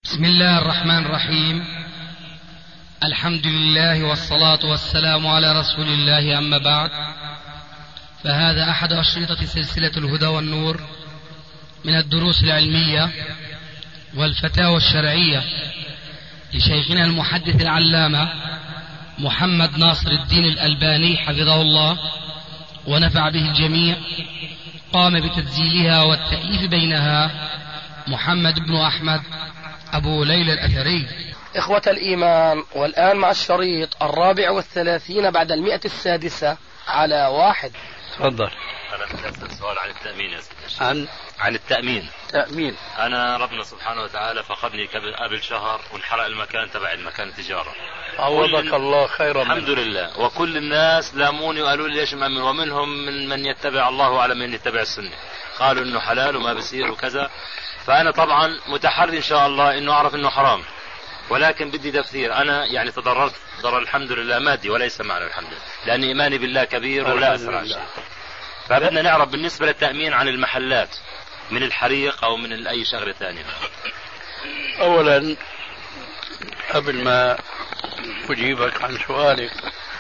بسم الله الرحمن الرحيم. الحمد لله والصلاة والسلام على رسول الله، أما بعد، فهذا أحد أشرطة سلسلة الهدى والنور من الدروس العلمية والفتاوى الشرعية لشيخنا المحدث العلامة محمد ناصر الدين الألباني حفظه الله ونفع به الجميع. قام بتسجيلها والتأليف بينها محمد بن أحمد أبو ليلى الأثري. إخوة الإيمان، والآن مع الشريط 34 بعد 106 على 1. تفضل. أنا بدي أسأل سؤال عن التأمين يا سيدي. عن التأمين. أنا ربنا سبحانه وتعالى فقدني قبل شهر وانحرق المكان تبع المكان التجارة. عوضك الله خيرا. الحمد لله. وكل الناس لاموني وقالوا لي ليش مأمن، ومنهم من يتبع الله على من يتبع السنة، قالوا إنه حلال وما بصير وكذا. فأنا طبعا متحري إن شاء الله إنه أعرف إنه حرام، ولكن بدي تفسير. أنا يعني تضررت ضرر الحمد لله مادي وليس معنى الحمد لله، لأن إيماني بالله كبير ولا أثر على شيء. فبدنا نعرف بالنسبة للتأمين عن المحلات من الحريق أو من أي شغلة ثانية. أولا قبل ما أجيبك عن سؤالك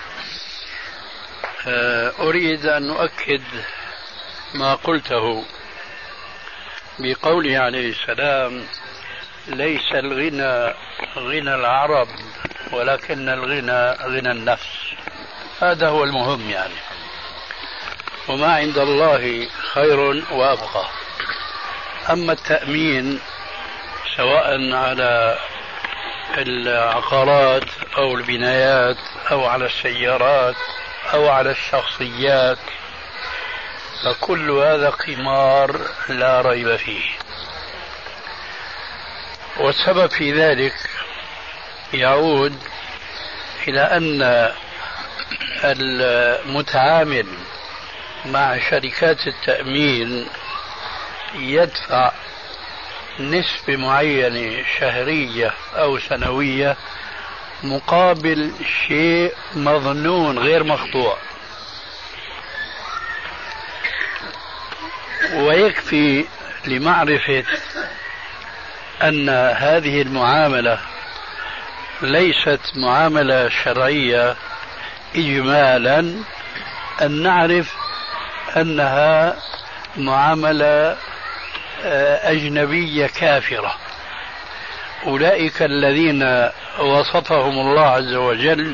أريد أن أؤكد ما قلته بقوله عليه السلام: ليس الغنى غنى العرب ولكن الغنى غنى النفس. هذا هو المهم يعني، وما عند الله خير وأبقى. أما التأمين سواء على العقارات أو البنايات أو على السيارات أو على الشخصيات، فكل هذا قمار لا ريب فيه. والسبب في ذلك يعود إلى أن المتعامل مع شركات التأمين يدفع نسبة معينة شهرية أو سنوية مقابل شيء مظنون غير مقطوع. ويكفي لمعرفة أن هذه المعاملة ليست معاملة شرعية إجمالا أن نعرف أنها معاملة أجنبية كافرة. أولئك الذين وصفهم الله عز وجل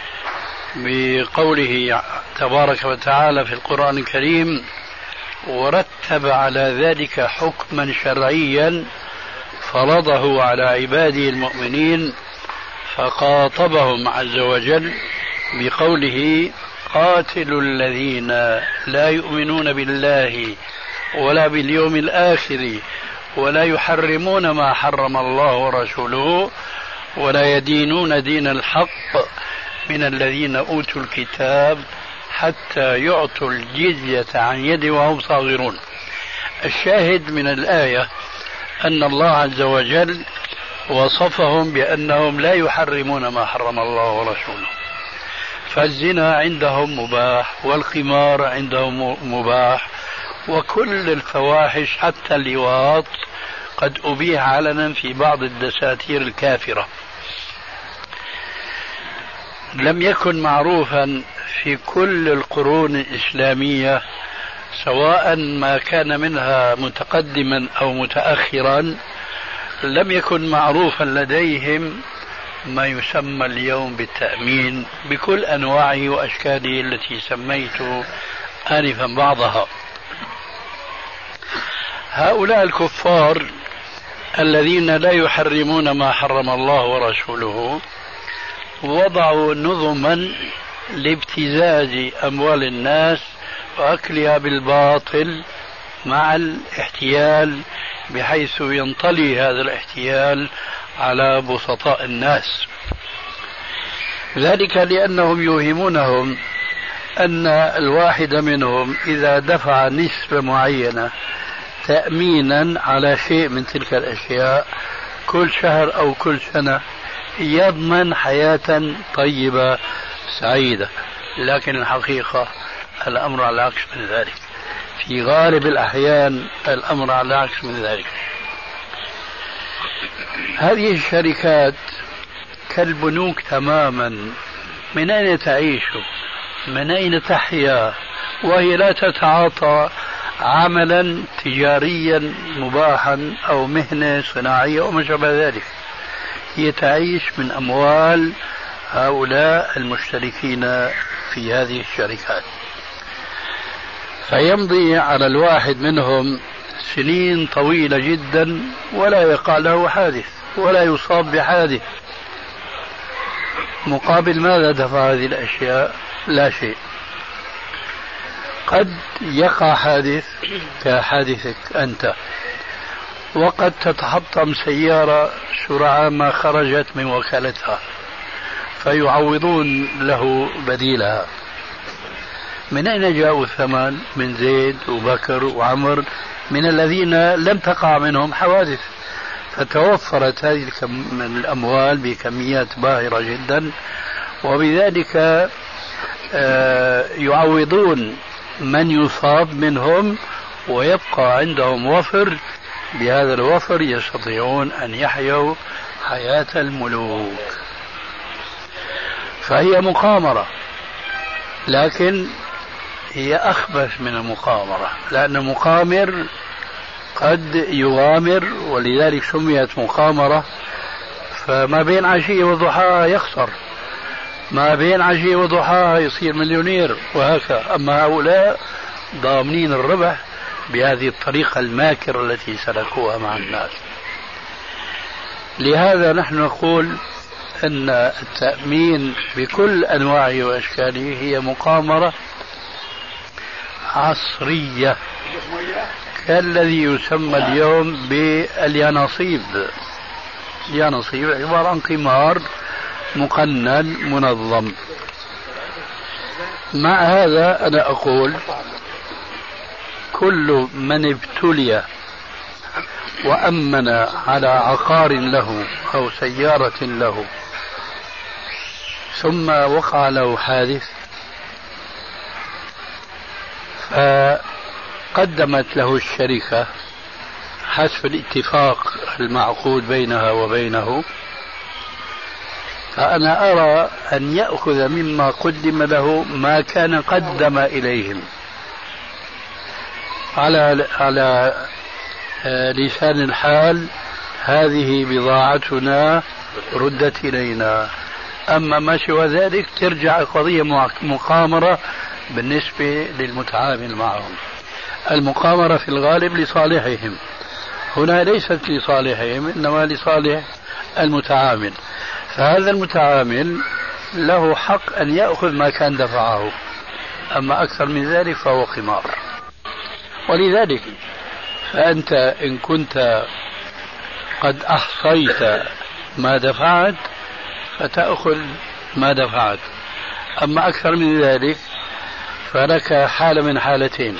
بقوله تبارك وتعالى في القرآن الكريم: ورتب على ذلك حكما شرعيا فرضه على عباده المؤمنين، فخاطبهم عز وجل بقوله: قاتلوا الذين لا يؤمنون بالله ولا باليوم الآخر ولا يحرمون ما حرم الله ورسوله ولا يدينون دين الحق من الذين أوتوا الكتاب حتى يعطوا الجزية عن يد وهم صاغرون. الشاهد من الآية أن الله عز وجل وصفهم بأنهم لا يحرمون ما حرم الله ورسوله، فالزنا عندهم مباح، والقمار عندهم مباح، وكل الفواحش حتى اللواط قد أبيح علنا في بعض الدساتير الكافرة. لم يكن معروفا في كل القرون الإسلامية، سواء ما كان منها متقدما أو متأخرا، لم يكن معروفا لديهم ما يسمى اليوم بالتأمين بكل أنواعه وأشكاله التي سميت آنفا بعضها. هؤلاء الكفار الذين لا يحرمون ما حرم الله ورسوله وضعوا نظما لابتزاز أموال الناس وأكلها بالباطل مع الاحتيال، بحيث ينطلي هذا الاحتيال على بسطاء الناس. ذلك لأنهم يوهمونهم أن الواحد منهم إذا دفع نسبة معينة تأمينا على شيء من تلك الأشياء كل شهر أو كل سنة يضمن حياة طيبة سعيدة. لكن الحقيقة الأمر على العكس من ذلك، في غالب الأحيان الأمر على العكس من ذلك. هذه الشركات كالبنوك تماما، من أين تعيش؟ من أين تحيا وهي لا تتعاطى عملا تجاريا مباحا أو مهنة صناعية أو ما شابه ذلك؟ هي تعيش من أموال هؤلاء المشتركين في هذه الشركات. فيمضي على الواحد منهم سنين طويلة جدا ولا يقع له حادث ولا يصاب بحادث. مقابل ماذا دفع هذه الأشياء؟ لا شيء. قد يقع حادث كحادثك أنت، وقد تتحطم سيارة سرعان ما خرجت من وكالتها فيعوضون له بديلها. من أين جاءوا الثمن؟ من زيد وبكر وعمر، من الذين لم تقع منهم حوادث، فتوفرت هذه من الأموال بكميات باهرة جدا، وبذلك يعوضون من يصاب منهم ويبقى عندهم وفر. بهذا الوفر يستطيعون أن يحيوا حياة الملوك. فهي مقامرة، لكن هي أخبث من المقامرة، لأن المقامر قد يغامر ولذلك سميت مقامرة. فما بين عشية وضحاها يخسر، ما بين عشية وضحاها يصير مليونير وهكذا. أما هؤلاء ضامنين الربح بهذه الطريقة الماكرة التي سلكوها مع الناس. لهذا نحن نقول أن التأمين بكل أنواعه وأشكاله هي مقامرة عصرية، كالذي يسمى اليوم باليانصيب. اليانصيب عبارة عن قمار مقنن منظم. مع هذا أنا أقول كل من ابتلي وأمن على عقار له أو سيارة له ثم وقع له حادث فقدمت له الشركة حسب الاتفاق المعقود بينها وبينه، فأنا أرى أن يأخذ مما قدم له ما كان قدم إليهم على لسان الحال. هذه بضاعتنا ردت إلينا. أما ما سوى ذلك ترجع قضية مقامرة بالنسبة للمتعامل معهم. المقامرة في الغالب لصالحهم، هنا ليست لصالحهم إنما لصالح المتعامل. فهذا المتعامل له حق أن يأخذ ما كان دفعه، أما أكثر من ذلك فهو قمار. ولذلك فأنت إن كنت قد أحصيت ما دفعت فتأخذ ما دفعت، أما أكثر من ذلك فلك حالة من حالتين: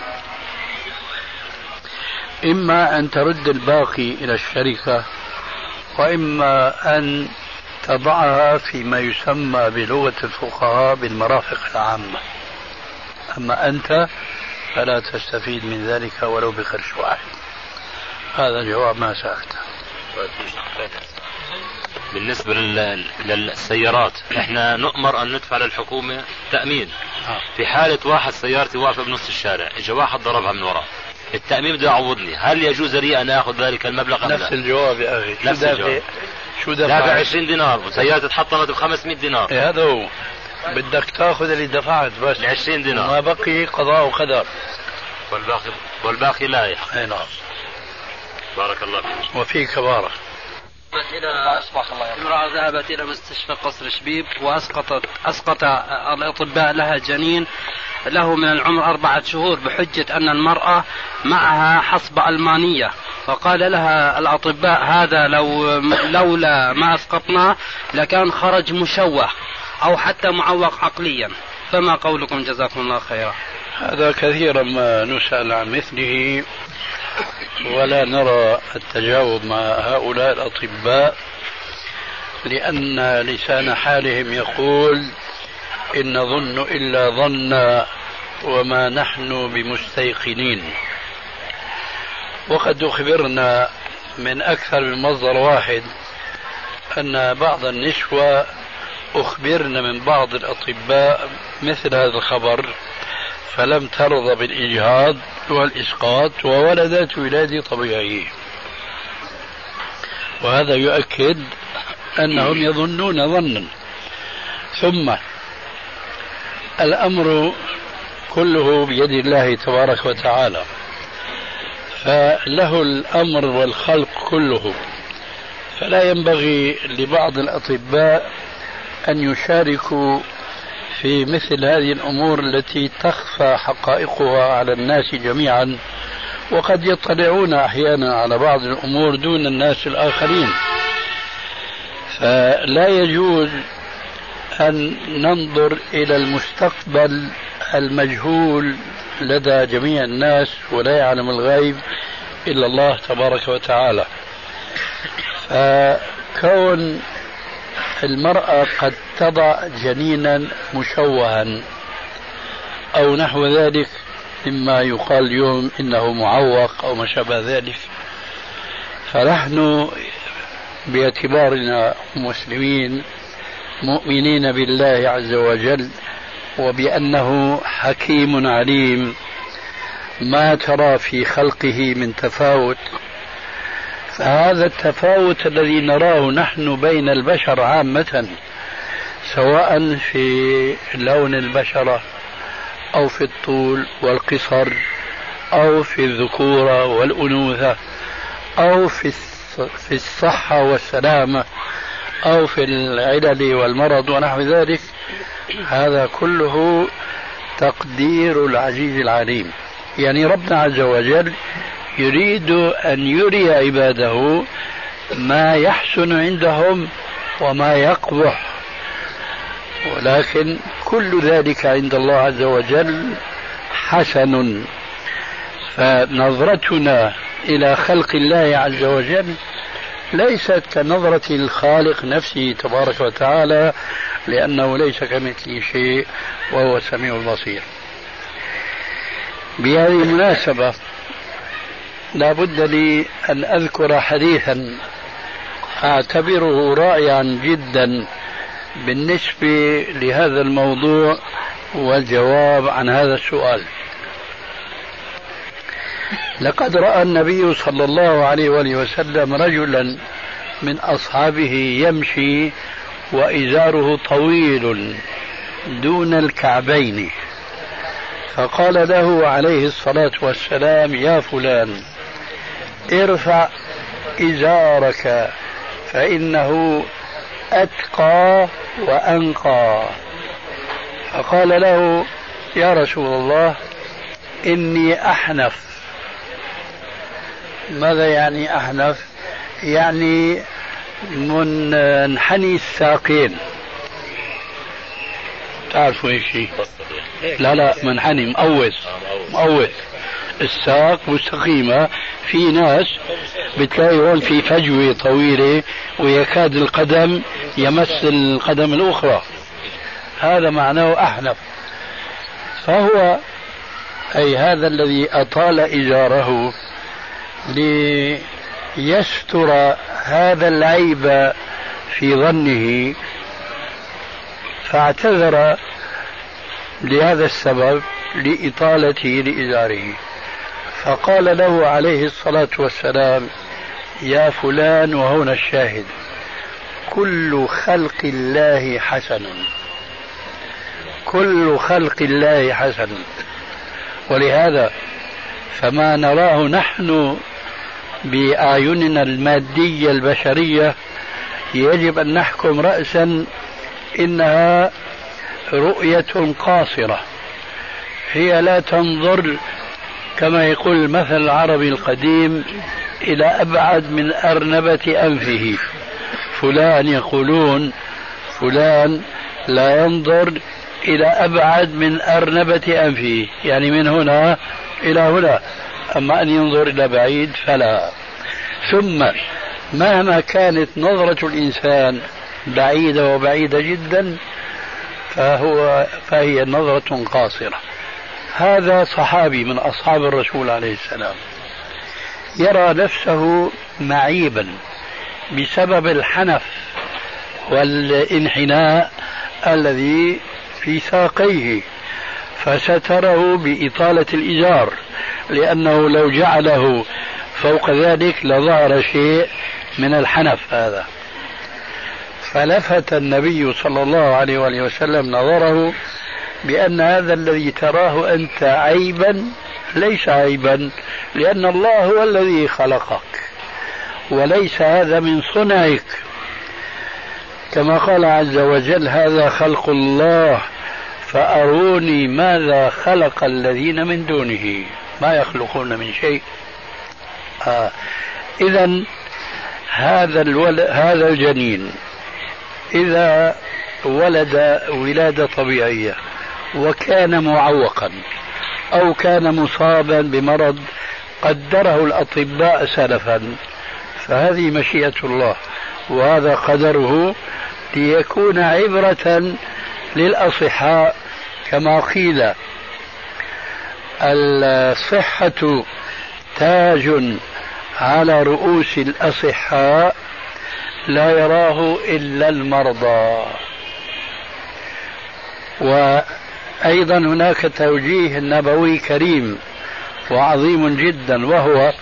إما أن ترد الباقي إلى الشركة، وإما أن تضعها فيما يسمى بلغة الفقهاء بالمرافق العامة. أما أنت فلا تستفيد من ذلك ولو بقرش واحد. هذا جواب ما سألته. بالنسبة للسيارات احنا نؤمر ان ندفع للحكومة تأمين. في حالة واحد سيارتي واقفة بنص الشارع اجى واحد ضربها من وراء، التأمين بده يعوضني، هل يجوز لي ان اخذ ذلك المبلغ؟ نفس الجواب يا اخي. نفس الجواب. شو دفع؟ دافع 20 دينار وسيارتي اتحطمت ب 500 دينار. هذا هو، بدك تاخذ اللي دفعت بس 20 دينار، ما بقي قضاء وقدر، والباقي لا يحق. اي نعم. بارك الله فيك. وفيك بارك. امرأة ذهبت إلى مستشفى قصر شبيب وأسقط الأطباء لها جنين له من العمر 4 شهور بحجة أن المرأة معها حصبة ألمانية، فقال لها الأطباء هذا لولا ما أسقطناه لكان خرج مشوه أو حتى معوق عقليا، فما قولكم جزاكم الله خيرا؟ هذا كثيرا ما نسأل عن مثله ولا نرى التجاوب مع هؤلاء الأطباء، لأن لسان حالهم يقول إن نظن إلا ظنا وما نحن بمستيقنين. وقد أخبرنا من أكثر من مصدر واحد أن بعض النسوة أخبرن من بعض الأطباء مثل هذا الخبر فلم ترضى بالإجهاض والإسقاط وولدت ولادة طبيعية، وهذا يؤكد أنهم يظنون ظنا. ثم الأمر كله بيد الله تبارك وتعالى، فله الأمر والخلق كله، فلا ينبغي لبعض الأطباء أن يشاركوا في مثل هذه الأمور التي تخفى حقائقها على الناس جميعا، وقد يطلعون أحيانا على بعض الأمور دون الناس الآخرين. فلا يجوز أن ننظر إلى المستقبل المجهول لدى جميع الناس، ولا يعلم الغيب إلا الله تبارك وتعالى. فكون المرأة قد تضع جنينا مشوها أو نحو ذلك مما يقال اليوم إنه معوق أو ما شابه ذلك، فنحن باعتبارنا مسلمين مؤمنين بالله عز وجل وبأنه حكيم عليم ما ترى في خلقه من تفاوت، فهذا التفاوت الذي نراه نحن بين البشر عامة سواء في لون البشرة أو في الطول والقصر أو في الذكورة والأنوثة أو في الصحة والسلامة أو في العلل والمرض ونحو ذلك، هذا كله تقدير العزيز العليم. يعني ربنا عز وجل يريد أن يري عباده ما يحسن عندهم وما يقبح، ولكن كل ذلك عند الله عز وجل حسن. فنظرتنا إلى خلق الله عز وجل ليست كنظرة الخالق نفسه تبارك وتعالى، لأنه ليس كمثله شيء وهو السميع البصير. بهذه المناسبة لا بد لي أن أذكر حديثا أعتبره رائعا جدا بالنسبة لهذا الموضوع والجواب عن هذا السؤال. لقد رأى النبي صلى الله عليه وآله وسلم رجلا من أصحابه يمشي وإزاره طويل دون الكعبين، فقال له عليه الصلاة والسلام: يا فلان ارفع إزارك فإنه أتقى وأنقى. فقال له: يا رسول الله إني أحنف. ماذا يعني أحنف؟ يعني منحني الساقين. تعرفوا ايش شيء؟ لا منحني مقوس الساق مستقيمة. في ناس بتلاقي هون في فجوة طويلة ويكاد القدم يمس القدم الأخرى، هذا معناه أحنف. فهو أي هذا الذي أطال إزاره ليستر هذا العيب في ظنه، فاعتذر لهذا السبب لإطالته لإزاره. فقال له عليه الصلاة والسلام: يا فلان، وهنا الشاهد، كل خلق الله حسن، كل خلق الله حسن. ولهذا فما نراه نحن بأعيننا المادية البشرية يجب أن نحكم رأسا إنها رؤية قاصرة، هي لا تنظر كما يقول المثل العربي القديم إلى أبعد من أرنبة أنفه. فلان يقولون فلان لا ينظر إلى أبعد من أرنبة أنفه، يعني من هنا إلى هنا، أما أن ينظر إلى بعيد فلا. ثم مهما كانت نظرة الإنسان بعيدة وبعيدة جدا فهي نظرة قاصرة. هذا صحابي من أصحاب الرسول عليه السلام يرى نفسه معيبا بسبب الحنف والانحناء الذي في ساقيه، فستره بإطالة الإزار، لأنه لو جعله فوق ذلك لظهر شيء من الحنف هذا. فلفت النبي صلى الله عليه وآله وسلم نظره بأن هذا الذي تراه أنت عيبا ليس عيبا، لأن الله هو الذي خلقك وليس هذا من صنعك، كما قال عز وجل: هذا خلق الله فأروني ماذا خلق الذين من دونه ما يخلقون من شيء. إذن هذا الجنين إذا ولد ولادة طبيعية وكان معوقا أو كان مصابا بمرض قدره الأطباء سلفا، فهذه مشيئة الله وهذا قدره ليكون عبرة للأصحاء، كما قيل: الصحة تاج على رؤوس الأصحاء لا يراه إلا المرضى. وأيضا هناك توجيه نبوي كريم وعظيم جدا، وهو: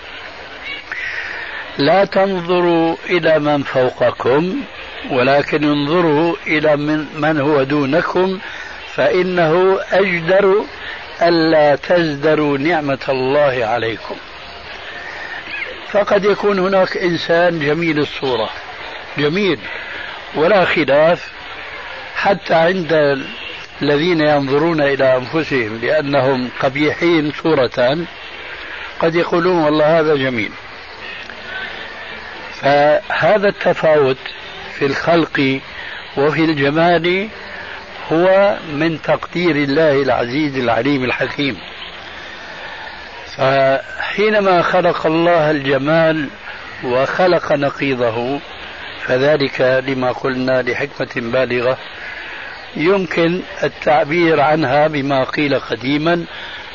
لا تنظروا إلى من فوقكم ولكن انظروا إلى من هو دونكم، فإنه أجدر ألا تزدروا نعمة الله عليكم. فقد يكون هناك إنسان جميل الصورة، جميل ولا خلاف، حتى عند الذين ينظرون إلى أنفسهم بأنهم قبيحين صورة قد يقولون والله هذا جميل. فهذا التفاوت في الخلق وفي الجمال هو من تقدير الله العزيز العليم الحكيم. فحينما خلق الله الجمال وخلق نقيضه فذلك لما قلنا لحكمة بالغة يمكن التعبير عنها بما قيل قديما،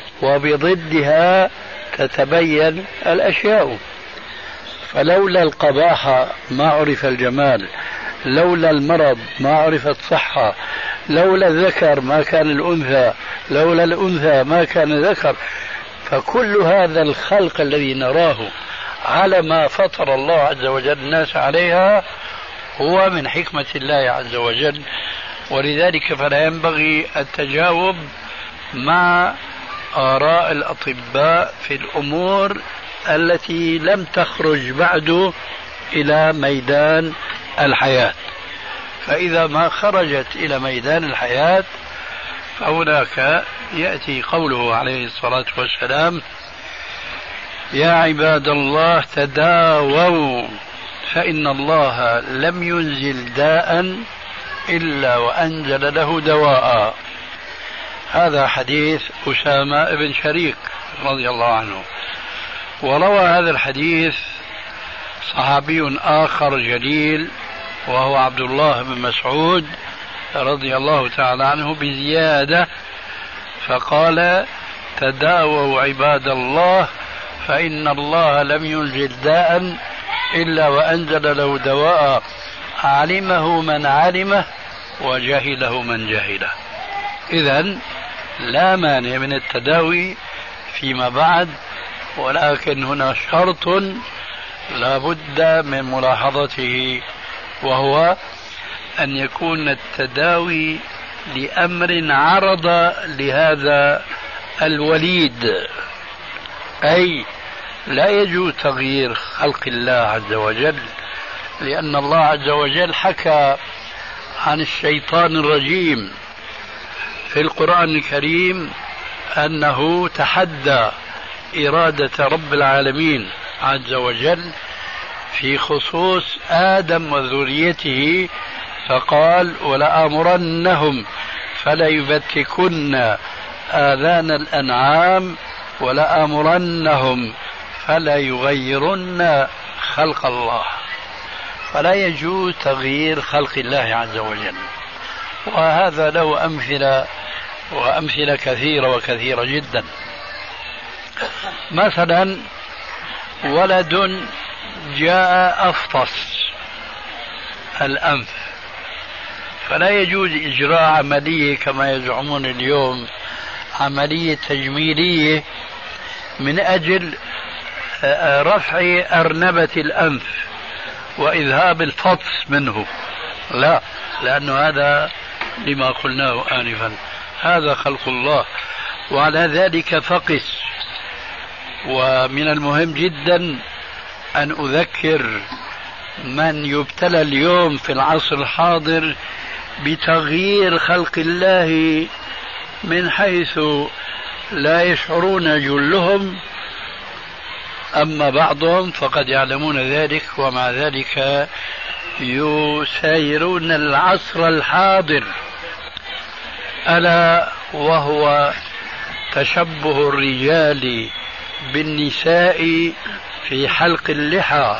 وبضدها تتبين الأشياء. فلولا القباحة ما عرف الجمال، لولا المرض ما عرفت صحة، لولا الذكر ما كان الأنثى، لولا الأنثى ما كان الذكر. فكل هذا الخلق الذي نراه على ما فطر الله عز وجل الناس عليها هو من حكمة الله عز وجل. ولذلك فلا ينبغي التجاوب مع آراء الأطباء في الأمور التي لم تخرج بعد إلى ميدان الحياة. فإذا ما خرجت إلى ميدان الحياة فهناك يأتي قوله عليه الصلاة والسلام: يا عباد الله تداووا فإن الله لم ينزل داء إلا وأنزل له دواء. هذا حديث أسامة بن شريك رضي الله عنه. وروى هذا الحديث صحابي آخر جليل وهو عبد الله بن مسعود رضي الله تعالى عنه بزيادة، فقال: تداووا عباد الله فإن الله لم ينزل داء إلا وأنزل له دواء، علمه من علمه وجهله من جهله. إذن لا مانع من التداوي فيما بعد، ولكن هنا شرط لا بد من ملاحظته، وهو أن يكون التداوي لأمر عرض لهذا الوليد، أي لا يجوز تغيير خلق الله عز وجل، لأن الله عز وجل حكى عن الشيطان الرجيم في القرآن الكريم أنه تحدى إرادة رب العالمين عز وجل في خصوص آدم وذريته، فقال: ولآمرنهم فليبتكن آذان الأنعام ولآمرنهم فليغيرن خلق الله. فلا يجوز تغيير خلق الله عز وجل، وهذا له أمثلة كثيرة وكثيرة جدا. مثلا ولد جاء أفطس الأنف، فلا يجوز إجراء عملية كما يزعمون اليوم، عملية تجميلية من أجل رفع أرنبة الأنف وإذهاب الفطس منه، لا، لأن هذا لما قلناه آنفا، هذا خلق الله، وعلى ذلك فقس. ومن المهم جدا أن أذكر من يبتلى اليوم في العصر الحاضر بتغيير خلق الله من حيث لا يشعرون جلهم، أما بعضهم فقد يعلمون ذلك، ومع ذلك يسايرون العصر الحاضر، ألا وهو تشبه الرجال بالنساء في حلق اللحى.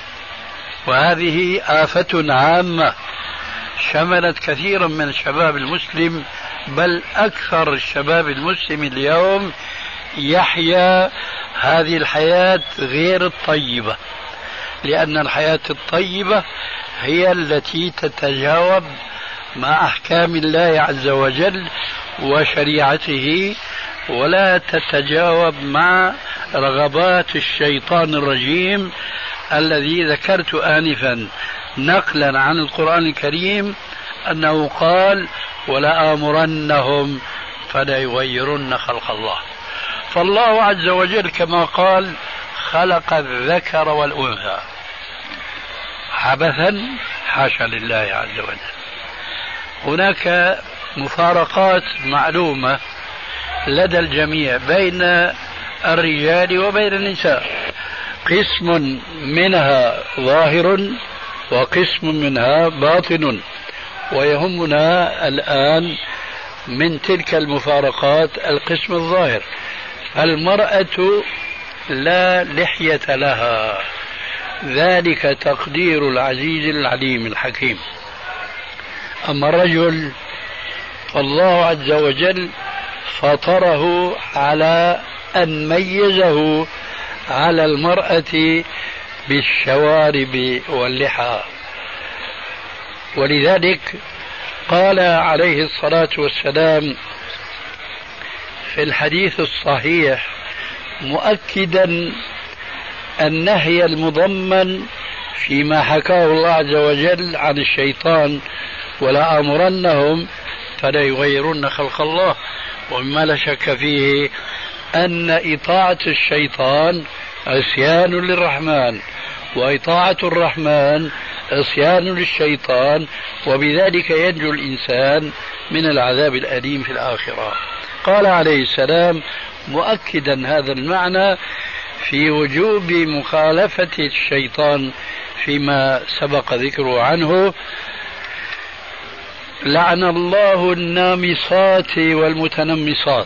وهذه آفة عامة شملت كثيرا من الشباب المسلم، بل أكثر الشباب المسلم اليوم يحيا هذه الحياة غير الطيبة، لأن الحياة الطيبة هي التي تتجاوب مع أحكام الله عز وجل وشريعته، ولا تتجاوب مع رغبات الشيطان الرجيم الذي ذكرت آنفا نقلا عن القرآن الكريم أنه قال: ولآمرنهم فليغيرن خلق الله. فالله عز وجل كما قال خلق الذكر والأنثى عبثا، حاشا لله عز وجل. هناك مفارقات معلومة لدى الجميع بين الرجال وبين النساء، قسم منها ظاهر وقسم منها باطن، ويهمنا الآن من تلك المفارقات القسم الظاهر. المرأة لا لحية لها، ذلك تقدير العزيز العليم الحكيم. أما الرجل فالله عز وجل فطره على أن ميزه على المرأة بالشوارب واللحى، ولذلك قال عليه الصلاة والسلام في الحديث الصحيح مؤكدا النهي المضمن فيما حكاه الله عز وجل عن الشيطان: ولآمرنهم فليغيرن خلق الله. ومما لا شك فيه أن إطاعة الشيطان عصيان للرحمن، وإطاعة الرحمن عصيان للشيطان، وبذلك ينجو الإنسان من العذاب الأليم في الآخرة. قال عليه السلام مؤكدا هذا المعنى في وجوب مخالفة الشيطان فيما سبق ذكره عنه: لعن الله النامصات والمتنمصات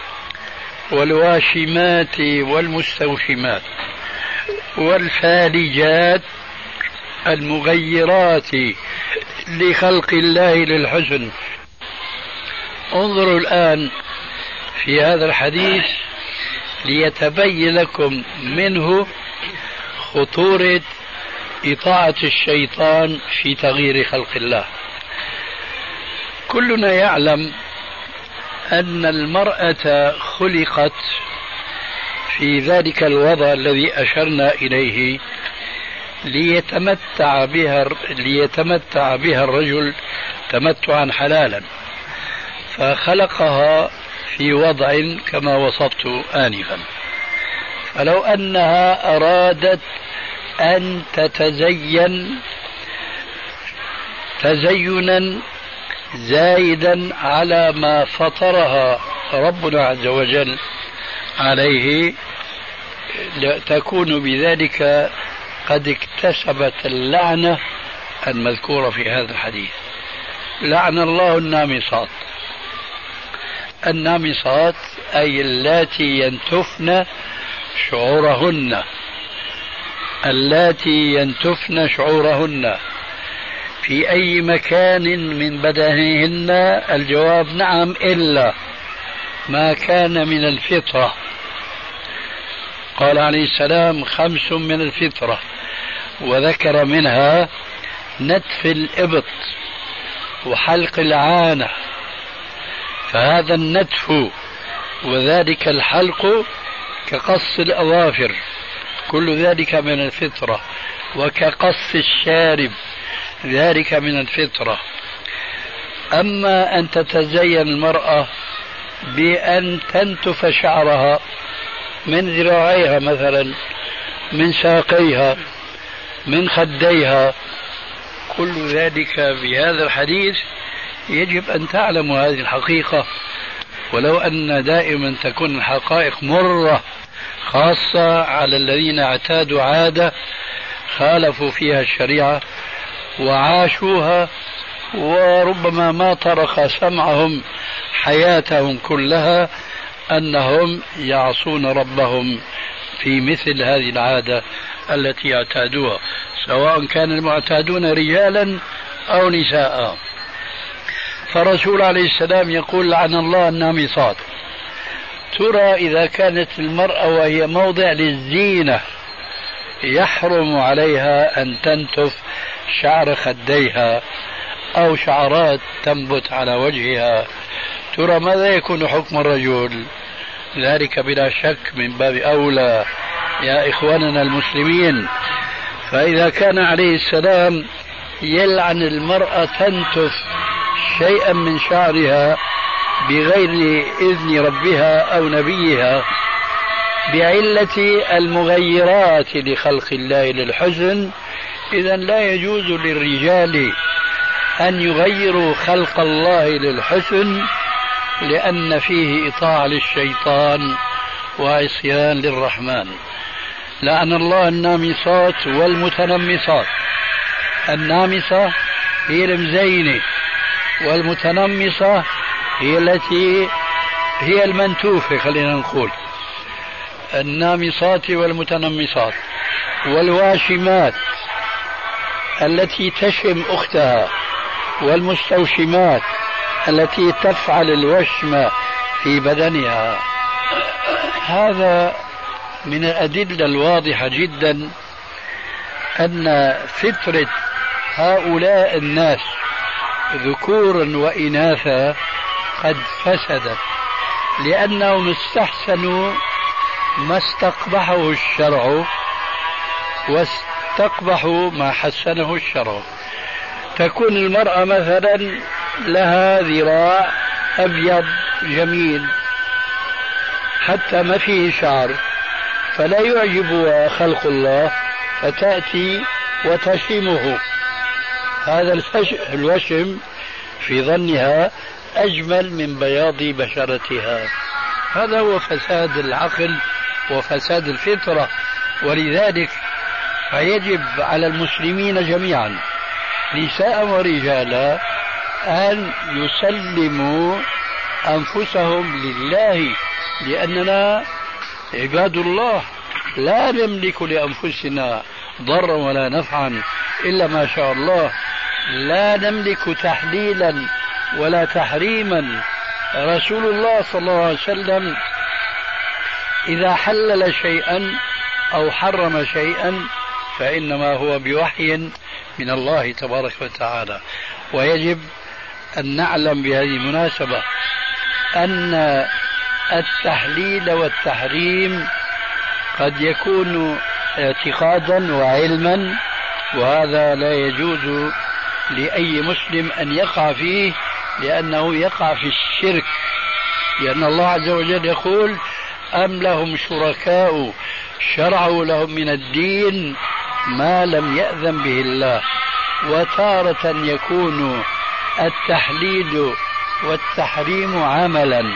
والواشمات والمستوشمات والفالجات المغيرات لخلق الله للحسن. انظروا الآن في هذا الحديث ليتبين لكم منه خطورة إطاعة الشيطان في تغيير خلق الله. كلنا يعلم أن المرأة خلقت في ذلك الوضع الذي أشرنا إليه ليتمتع بها الرجل تمتعا حلالا، فخلقها في وضع كما وصفت آنفا. فلو أنها أرادت أن تتزين تزينا زايدا على ما فطرها ربنا عز وجل عليه، تكون بذلك قد اكتسبت اللعنة المذكورة في هذا الحديث. لعن الله النامصات. النامصات أي اللاتي ينتفن شعورهن، اللاتي ينتفن شعورهن في أي مكان من بدنهن. الجواب نعم، إلا ما كان من الفطرة. قال عليه السلام: 5 من الفطرة: وذكر منها نتف الإبط وحلق العانة. فهذا النتف وذلك الحلق كقص الأظافر، كل ذلك من الفطرة، وكقص الشارب ذلك من الفطرة. أما أن تتزين المرأة بأن تنتف شعرها من ذراعيها مثلا، من ساقيها، من خديها، كل ذلك بهذا الحديث يجب أن تعلموا هذه الحقيقة، ولو أن دائما تكون الحقائق مرة، خاصة على الذين اعتادوا عادة خالفوا فيها الشريعة وعاشوها، وربما ما طرق سمعهم حياتهم كلها أنهم يعصون ربهم في مثل هذه العادة التي اعتادوها، سواء كان المعتادون رجالا أو نساء. فالرسول عليه السلام يقول لعن الله النامصات. ترى إذا كانت المرأة وهي موضع للزينة يحرم عليها أن تنتف شعر خديها أو شعرات تنبت على وجهها، ترى ماذا يكون حكم الرجل؟ ذلك بلا شك من باب أولى يا إخواننا المسلمين. فإذا كان عليه السلام يلعن المرأة تنتف شيئا من شعرها بغير إذن ربها أو نبيها بعلة المغيرات لخلق الله للحسن، إذن لا يجوز للرجال أن يغيروا خلق الله للحسن، لأن فيه إطاعة للشيطان وعصيان للرحمن. لعن الله النامصات والمتنمصات. النامصة هي المزينة، والمتنمصة هي التي هي المنتوفة، خلينا نقول النامصات والمتنمصات. والواشمات التي تشم أختها، والمستوشمات التي تفعل الوشم في بدنها. هذا من الأدلة الواضحة جدا أن فطرة هؤلاء الناس ذكورا وإناثا قد فسدت، لأنهم استحسنوا ما استقبحه الشرع واستقبحوا ما حسنه الشرع. تكون المرأة مثلا لها ذراع أبيض جميل حتى ما فيه شعر، فلا يعجبها خلق الله فتأتي وتشمه. هذا الوشم في ظنها أجمل من بياض بشرتها. هذا هو فساد العقل وفساد الفطرة. ولذلك فيجب على المسلمين جميعا نساء ورجالا أن يسلموا أنفسهم لله، لأننا عباد الله لا نملك لأنفسنا ضرا ولا نفعا إلا ما شاء الله، لا نملك تحليلا ولا تحريما. رسول الله صلى الله عليه وسلم إذا حلل شيئا أو حرم شيئا فإنما هو بوحي من الله تبارك وتعالى. ويجب أن نعلم بهذه المناسبة أن التحليل والتحريم قد يكون اعتقادا وعلما، وهذا لا يجوز لأي مسلم أن يقع فيه، لأنه يقع في الشرك. لأن الله عز وجل يقول أم لهم شركاء شرعوا لهم من الدين ما لم يأذن به الله. وتارة يكون التحليل والتحريم عملا،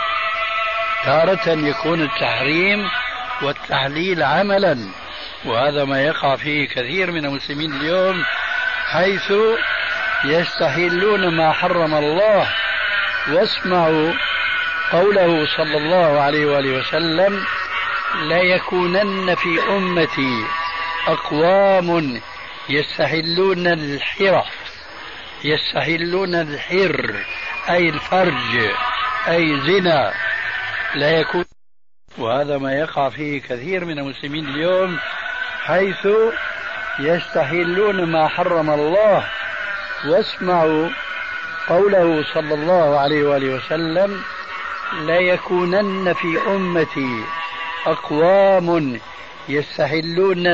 تارة يكون التحريم والتحليل عملا، وهذا ما يقع فيه كثير من المسلمين اليوم، حيث يستحلون ما حرم الله. واسمعوا قوله صلى الله عليه وآله وسلم لا يكونن في أمتي أقوام يستحلون الحرة، يستحلون الحر أي الفرج أي زنا، لا يكون. وهذا ما يقع فيه كثير من المسلمين اليوم، حيث يستحلون ما حرم الله. واسمعوا قوله صلى الله عليه وآله وسلم: ليكونن في أمتي أقوام يستحلون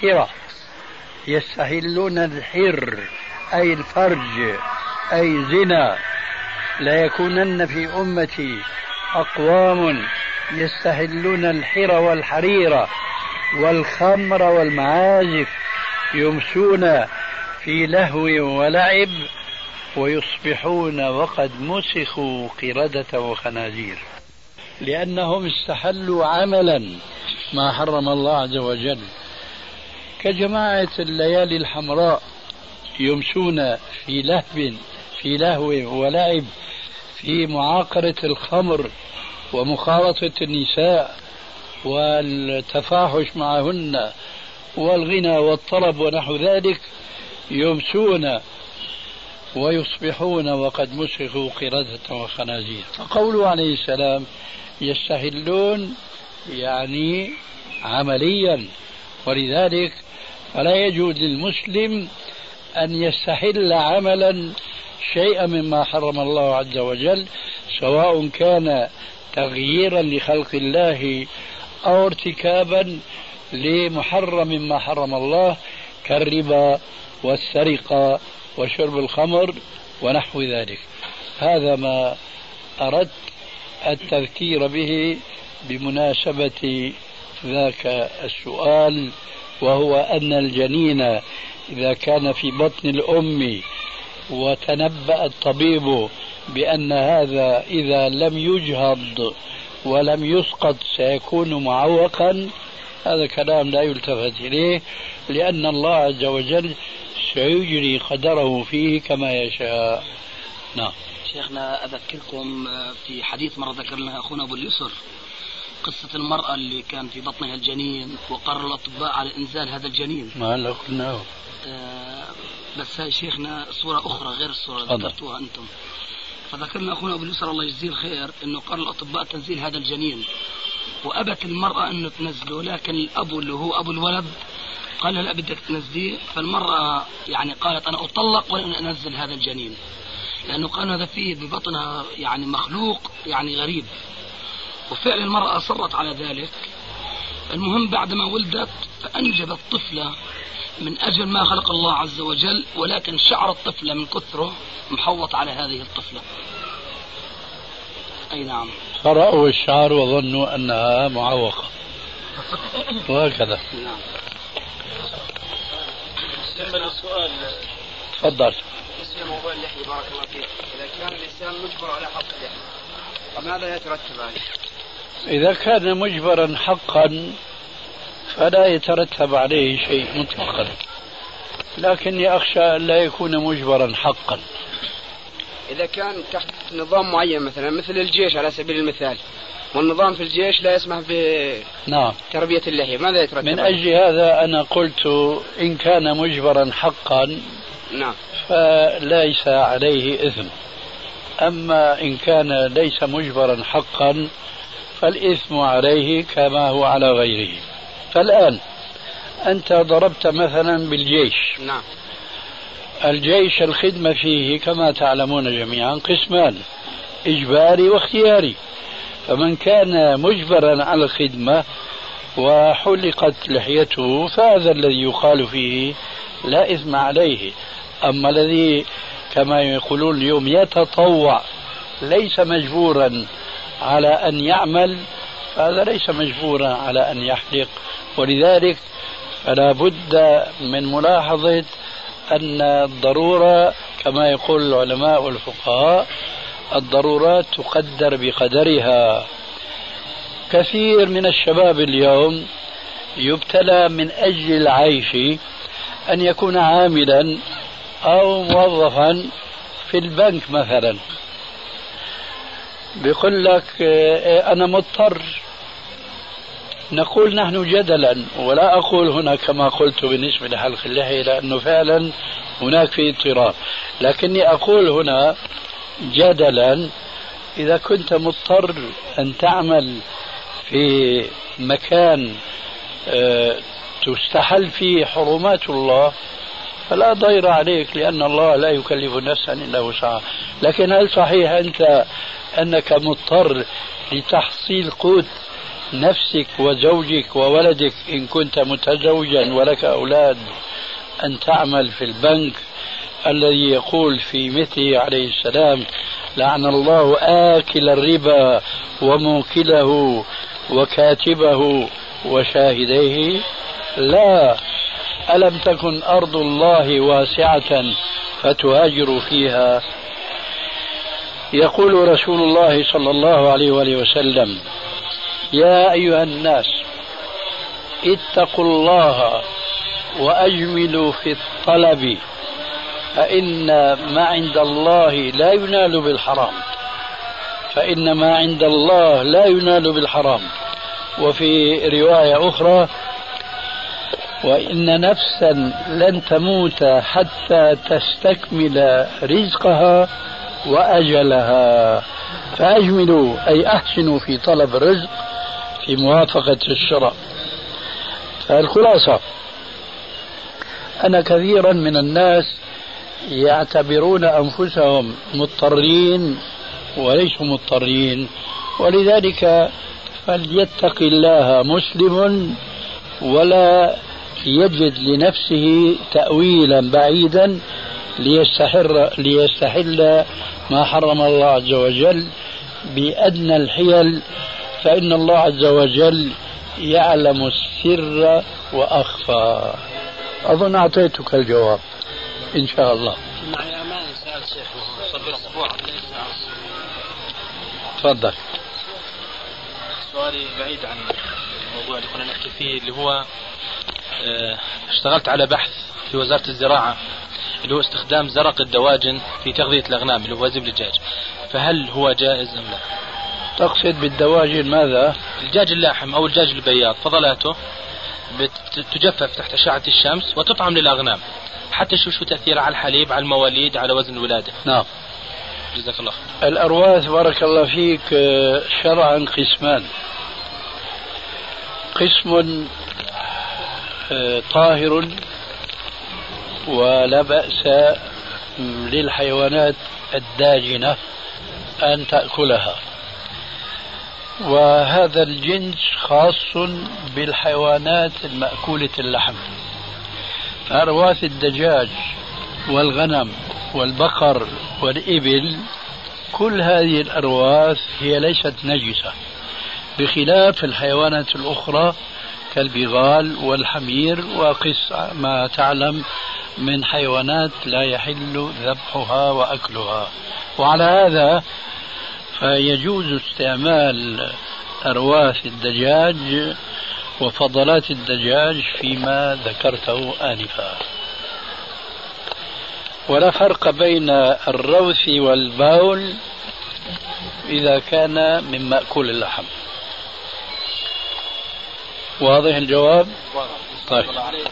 الحر أي الفرج أي زنا. ليكونن في أمتي أقوام يستحلون الحر والحرير والخمر والمعازف يمسون في لهو ولعب ويصبحون وقد مسخوا قردة وخنازير، لأنهم استحلوا عملا ما حرم الله عز وجل، كجماعة الليالي الحمراء يمسون في لهو ولعب، في معاقرة الخمر ومخالطة النساء والتفاحش معهن والغنى والطرب ونحو ذلك، يمسون ويصبحون وقد مسخوا قردة وخنازير. فقوله عليه السلام يستحلون يعني عمليا، ولذلك فلا يجوز للمسلم أن يستحل عملا شيئا مما حرم الله عز وجل، سواء كان تغييرا لخلق الله أو ارتكابا لمحرم مما حرم الله كالربا والسرقة وشرب الخمر ونحو ذلك. هذا ما أردت التذكير به بمناسبة ذاك السؤال، وهو أن الجنين إذا كان في بطن الأم وتنبأ الطبيب بأن هذا إذا لم يجهض ولم يسقط سيكون معوقا، هذا كلام لا يلتفت إليه، لأن الله عز وجل سيجري قدره فيه كما يشاء. نعم. شيخنا أذكركم في حديث مرة ذكرنا أخونا أبو اليسر قصة المرأة اللي كان في بطنها الجنين وقرر الأطباء على إنزال هذا الجنين. ما هلا قلناه. بس هاي شيخنا صورة أخرى غير الصورة اللي ذكرتوها أنتم. فذكرنا أخونا أبو اليسر الله يجزيه الخير أنه قرر الأطباء تنزيل هذا الجنين، وأبت المرأة أنه تنزله، لكن الأب اللي هو أبو الولد قال لا بدك تنزليه. فالمرأة يعني قالت أنا أطلق ولا أنزل هذا الجنين، لأنه قال هذا فيه ببطنها يعني مخلوق يعني غريب. وفعلا المرأة أصرت على ذلك. المهم بعدما ولدت فأنجبت طفلة من أجل ما خلق الله عز وجل، ولكن شعر الطفلة من كثره محوط على هذه الطفلة. أي نعم. فرأوا الشعر وظنوا أنها معوقة وهكذا. نعم. استكمل السؤال. تفضل. بالنسبة لموضوع اللحية بارك الله فيك، إذا كان الإنسان مجبر على حق اللحية فماذا يترتب عليه؟ إذا كان مجبرا حقا فلا يترتب عليه شيء مطلقا، لكني أخشى أن لا يكون مجبرا حقا. إذا كان تحت نظام معين مثلا مثل الجيش على سبيل المثال، والنظام في الجيش لا يسمح بتربية اللحية، ماذا يترتب من أجل هذا أنا قلت إن كان مجبرا حقا نعم فليس عليه إثم، أما إن كان ليس مجبرا حقا فالإثم عليه كما هو على غيره. فالآن أنت ضربت مثلا بالجيش. نعم. الجيش الخدمة فيه كما تعلمون جميعا قسمان: إجباري واختياري. فمن كان مجبرا على الخدمة وحلقت لحيته فهذا الذي يقال فيه لا إثم عليه. أما الذي كما يقولون اليوم يتطوع ليس مجبورا على أن يعمل، فهذا ليس مجبورا على أن يحلق. ولذلك فلا بد من ملاحظة أن الضرورة كما يقول العلماء والفقهاء الضرورات تقدر بقدرها. كثير من الشباب اليوم يبتلى من أجل العيش أن يكون عاملا أو موظفا في البنك مثلا، بيقول لك أنا مضطر. نقول نحن جدلا، ولا أقول هنا كما قلت بالنسبة لحلق اللحية لأنه فعلا هناك في اضطرار، لكني أقول هنا جدلا إذا كنت مضطر أن تعمل في مكان تستحل فيه حرمات الله فلا ضير عليك، لأن الله لا يكلف نفسا إلا وسعها. لكن هل صحيح أنت أنك مضطر لتحصيل قوت نفسك وزوجك وولدك إن كنت متزوجا ولك أولاد أن تعمل في البنك الذي يقول في مثله عليه السلام: لعن الله آكل الربا وموكله وكاتبه وشاهديه؟ لا. ألم تكن أرض الله واسعة فتهاجروا فيها؟ يقول رسول الله صلى الله عليه وآله وسلم: يا أيها الناس اتقوا الله وأجملوا في الطلب فإن ما عند الله لا ينال بالحرام، فإن ما عند الله لا ينال بالحرام. وفي رواية أخرى: وإن نفسا لن تموت حتى تستكمل رزقها وأجلها، فأجملوا أي أحسنوا في طلب الرزق في موافقة الشرع. فالخلاصة أن كثيرا من الناس يعتبرون أنفسهم مضطرين وليسوا مضطرين، ولذلك فليتق الله مسلم ولا يجد لنفسه تأويلا بعيدا ليستحل ما حرم الله عز وجل بأدنى الحيل، فإن الله عز وجل يعلم السر وأخفى. أظن أعطيتك الجواب إن شاء الله. تفضل. سؤالي بعيد عن الموضوع اللي كنا نحكي فيه، اللي هو اشتغلت على بحث في وزارة الزراعة اللي هو استخدام زرق الدواجن في تغذية الأغنام اللي هو زبل الدجاج، فهل هو جائز أم لا؟ تقصد بالدواجن ماذا؟ الدجاج اللاحم أو الدجاج البياض، فضلاته تجفف تحت أشعة الشمس وتطعم للأغنام حتى شو تأثير على الحليب، على المواليد، على وزن الولادة. نعم. جزاك الله خير. الأرواث بارك الله فيك شرعا قسمان: قسم طاهر ولا بأس للحيوانات الداجنة أن تأكلها، وهذا الجنس خاص بالحيوانات المأكولة اللحم. أرواث الدجاج والغنم والبقر والإبل كل هذه الأرواث هي ليست نجسة، بخلاف الحيوانات الأخرى كالبغال والحمير وقس ما تعلم من حيوانات لا يحل ذبحها وأكلها. وعلى هذا فيجوز استعمال أرواث الدجاج وفضلات الدجاج فيما ذكرته آنفا، ولا فرق بين الروث والبول إذا كان من مأكول اللحم. واضح الجواب؟ طيب،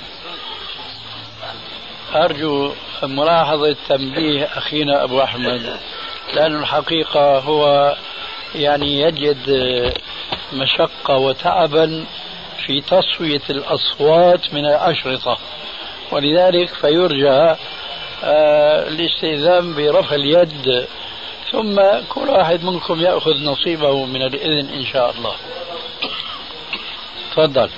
أرجو ملاحظة تنبيه أخينا أبو أحمد، لأن الحقيقة هو يعني يجد مشقة وتعبا في تصفية الأصوات من الأشرطة، ولذلك فيرجى الاستئذان برفع اليد، ثم كل واحد منكم يأخذ نصيبه من الإذن إن شاء الله. تفضل.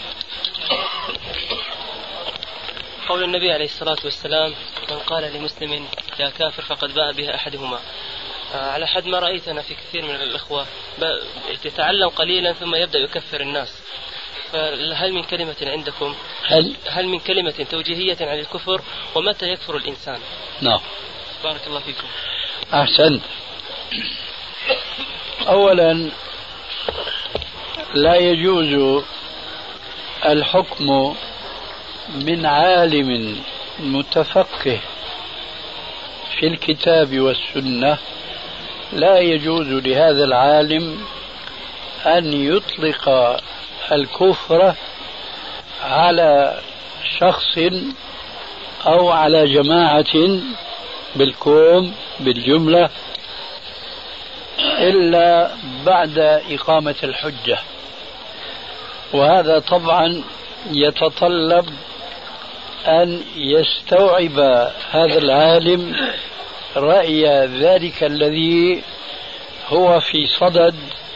قول النبي عليه الصلاة والسلام: من قال لمسلم يا كافر فقد باء بها أحدهما. على حد ما رأيتنا في كثير من الأخوة يتعلم قليلا ثم يبدأ يكفر الناس، فهل من كلمة عندكم هل من كلمة توجيهية عن الكفر، ومتى يكفر الإنسان؟ نعم. بارك الله فيكم. أحسنت. أولا لا يجوز الحكم من عالم متفقه في الكتاب والسنة، لا يجوز لهذا العالم أن يطلق الكفر على شخص أو على جماعة بالكوم بالجملة إلا بعد إقامة الحجة. وهذا طبعا يتطلب أن يستوعب هذا العالم رأي ذلك الذي هو في صدد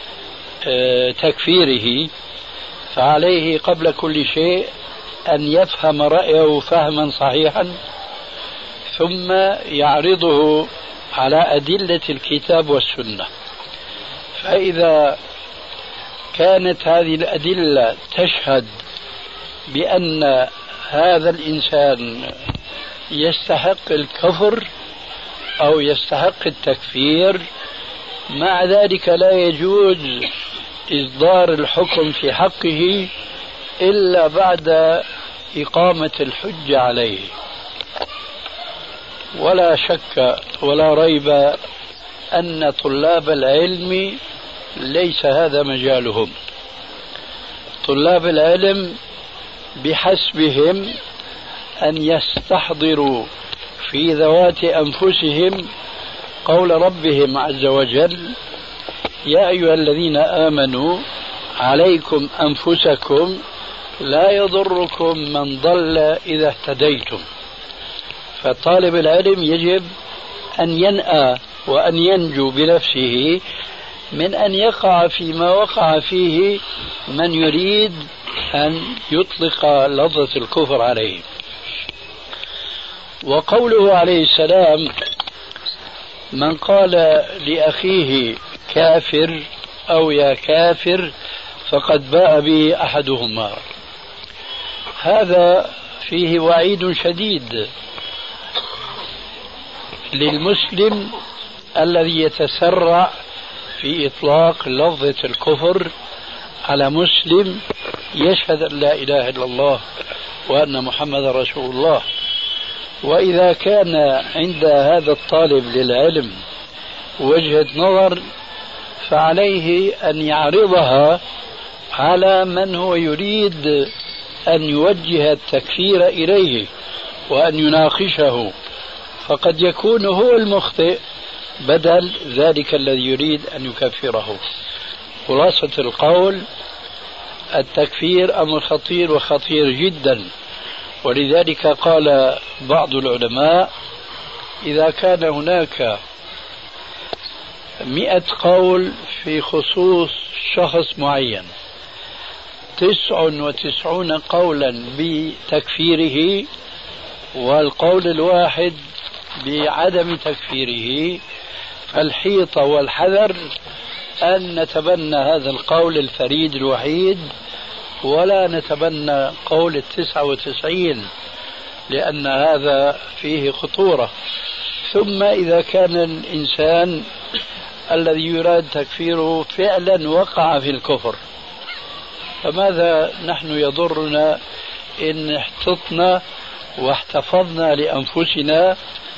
تكفيره، فعليه قبل كل شيء أن يفهم رأيه فهما صحيحا، ثم يعرضه على أدلة الكتاب والسنة. فإذا كانت هذه الأدلة تشهد بأن هذا الإنسان يستحق الكفر أو يستحق التكفير، مع ذلك لا يجوز إصدار الحكم في حقه إلا بعد إقامة الحجة عليه. ولا شك ولا ريب أن طلاب العلم ليس هذا مجالهم. طلاب العلم بحسبهم أن يستحضروا في ذوات أنفسهم قول ربهم عز وجل: يا أيها الذين آمنوا عليكم أنفسكم لا يضركم من ضل إذا اهتديتم. فطالب العلم يجب أن ينأى وأن ينجو بنفسه من أن يقع فيما وقع فيه من يريد أن يطلق لفظة الكفر عليه. وقوله عليه السلام: من قال لأخيه كافر أو يا كافر فقد باء به أحدهما، هذا فيه وعيد شديد للمسلم الذي يتسرع في إطلاق لفظة الكفر على مسلم يشهد أن لا إله إلا الله وأن محمد رسول الله. وإذا كان عند هذا الطالب للعلم وجهة نظر فعليه أن يعرضها على من هو يريد أن يوجه التكفير إليه وأن يناقشه، فقد يكون هو المخطئ بدل ذلك الذي يريد أن يكفره. خلاصة القول: التكفير أمر خطير وخطير جدا، ولذلك قال بعض العلماء: إذا كان هناك 100 قول في خصوص شخص معين، 99 قولا بتكفيره والقول الواحد بعدم تكفيره، فالحيطة والحذر أن نتبنى هذا القول الفريد الوحيد ولا نتبنى قول 99، لأن هذا فيه خطورة. ثم إذا كان الإنسان الذي يراد تكفيره فعلا وقع في الكفر، فماذا نحن يضرنا إن احتطنا واحتفظنا لأنفسنا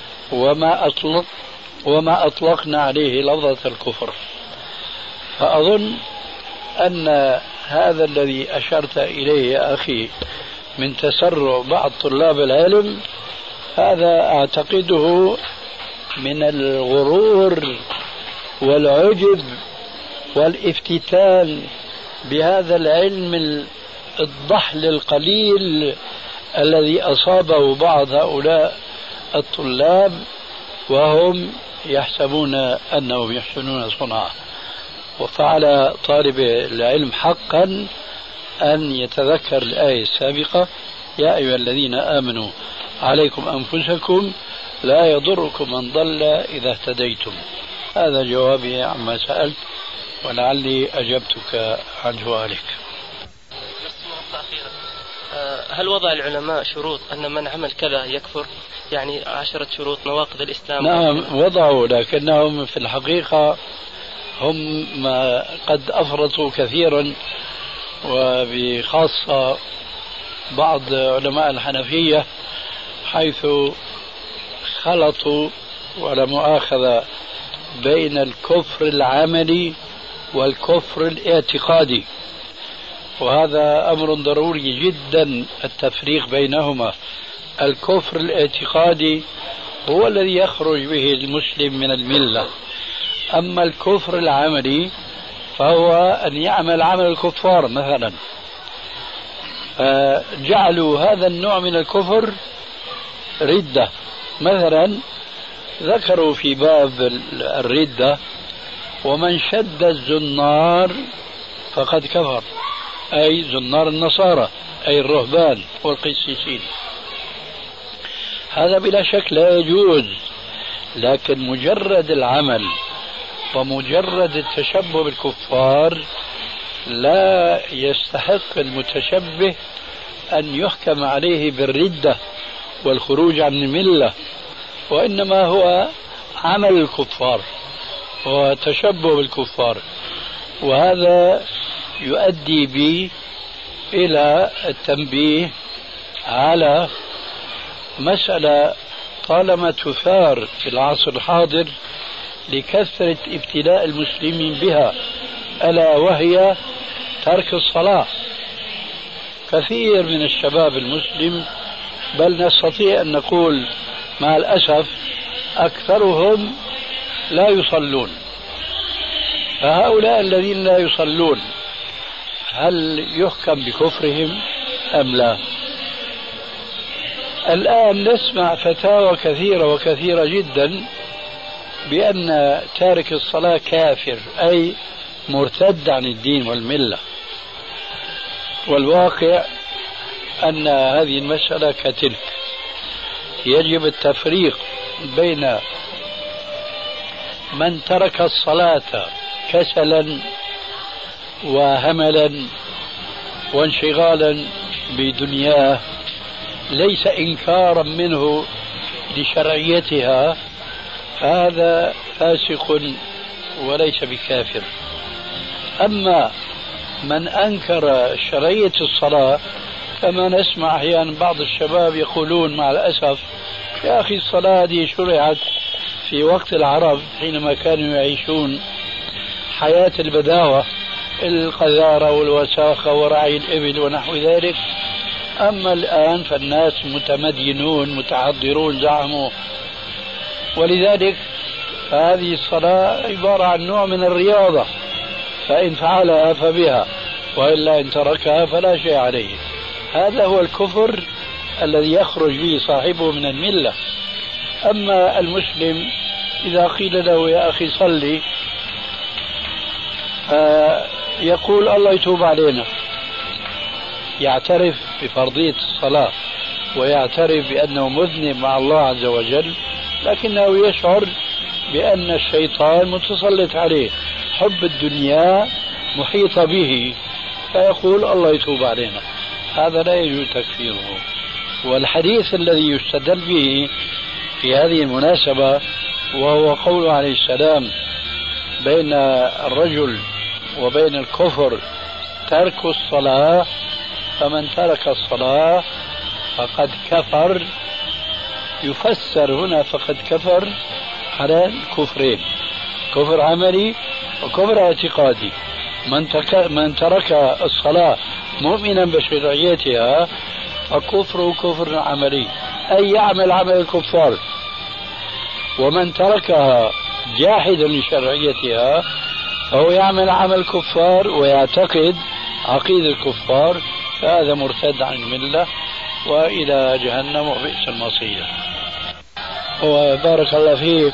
وما أطلقنا عليه لفظة الكفر؟ فأظن أن هذا الذي أشرت إليه يا أخي من تسرع بعض طلاب العلم، هذا أعتقده من الغرور والعجب والافتتان بهذا العلم الضحل القليل الذي أصابه بعض هؤلاء الطلاب وهم يحسبون أنهم يحسنون صنعا. وفعل طالب العلم حقا أن يتذكر الآية السابقة: يا أيها الذين آمنوا عليكم أنفسكم لا يضركم من ضل إذا اهتديتم. هذا جوابي عما سألت، ولعلي أجبتك عن سؤالك. هل وضع العلماء شروط أن من عمل كذا يكفر؟ يعني 10 شروط نواقض الإسلام. نعم وضعوا، لكنهم في الحقيقة هم قد أفرطوا كثيرا، وبخاصة بعض علماء الحنفية حيث خلطوا ولا مؤاخذة بين الكفر العملي والكفر الاعتقادي، وهذا أمر ضروري جدا التفريق بينهما. الكفر الاعتقادي هو الذي يخرج به المسلم من الملة، أما الكفر العملي فهو أن يعمل عمل الكفار مثلا. فجعلوا هذا النوع من الكفر ردة. مثلا ذكروا في باب الردة ومن شد الزنار فقد كفر، أي زنار النصارى أي الرهبان والقسيسين. هذا بلا شك لا يجوز، لكن مجرد العمل ومجرد التشبه بالكفار لا يستحق المتشبه أن يحكم عليه بالردة والخروج عن الملة، وإنما هو عمل الكفار وتشبه بالكفار. وهذا يؤدي بي إلى التنبيه على مسألة طالما تثار في العصر الحاضر لكثرة ابتلاء المسلمين بها، ألا وهي ترك الصلاة. كثير من الشباب المسلم، بل نستطيع أن نقول مع الأسف أكثرهم لا يصلون. فهؤلاء الذين لا يصلون هل يحكم بكفرهم أم لا؟ الآن نسمع فتاوى كثيرة وكثيرة جدا بأن تارك الصلاة كافر، أي مرتد عن الدين والملة. والواقع أن هذه المسألة كتلك. يجب التفريق بين من ترك الصلاة كسلا وهملا وانشغالا بدنياه ليس إنكارا منه لشرعيتها، هذا فاسق وليس بكافر. أما من أنكر شرعية الصلاة، كما نسمع أحيانا بعض الشباب يقولون مع الأسف: يا أخي الصلاة دي شرعت في وقت العرب حينما كانوا يعيشون حياة البداوة، القذارة والوساخة ورعي الإبل ونحو ذلك. أما الآن فالناس متمدينون متحضرون زعموا، ولذلك هذه الصلاة عبارة عن نوع من الرياضة، فإن فعلها فبها، وإلا إن تركها فلا شيء عليه. هذا هو الكفر الذي يخرج به صاحبه من الملة. أما المسلم إذا قيل له: يا أخي صلي، يقول: الله يتوب علينا، يعترف بفرضية الصلاة ويعترف بأنه مذنب مع الله عز وجل، لكنه يشعر بأن الشيطان متسلط عليه، حب الدنيا محيط به، فيقول: الله يتوب علينا. هذا لا يجوز تكفيره. والحديث الذي يستدل به في هذه المناسبة وهو قوله عليه السلام: بين الرجل وبين الكفر ترك الصلاة، فمن ترك الصلاة فقد كفر. يفسر هنا فقد كفر على كفرين: كفر عملي وكفر اعتقادي. من ترك الصلاة مؤمنا بشرعيتها فكفره كفر عملي، أي يعمل عمل الكفار. ومن تركها جاحدا لشرعيتها فهو يعمل عمل الكفار ويعتقد عقيدة الكفار، فهذا مرتد عن الملة وإلى جهنم وبئس المصير. وبارك الله فيك.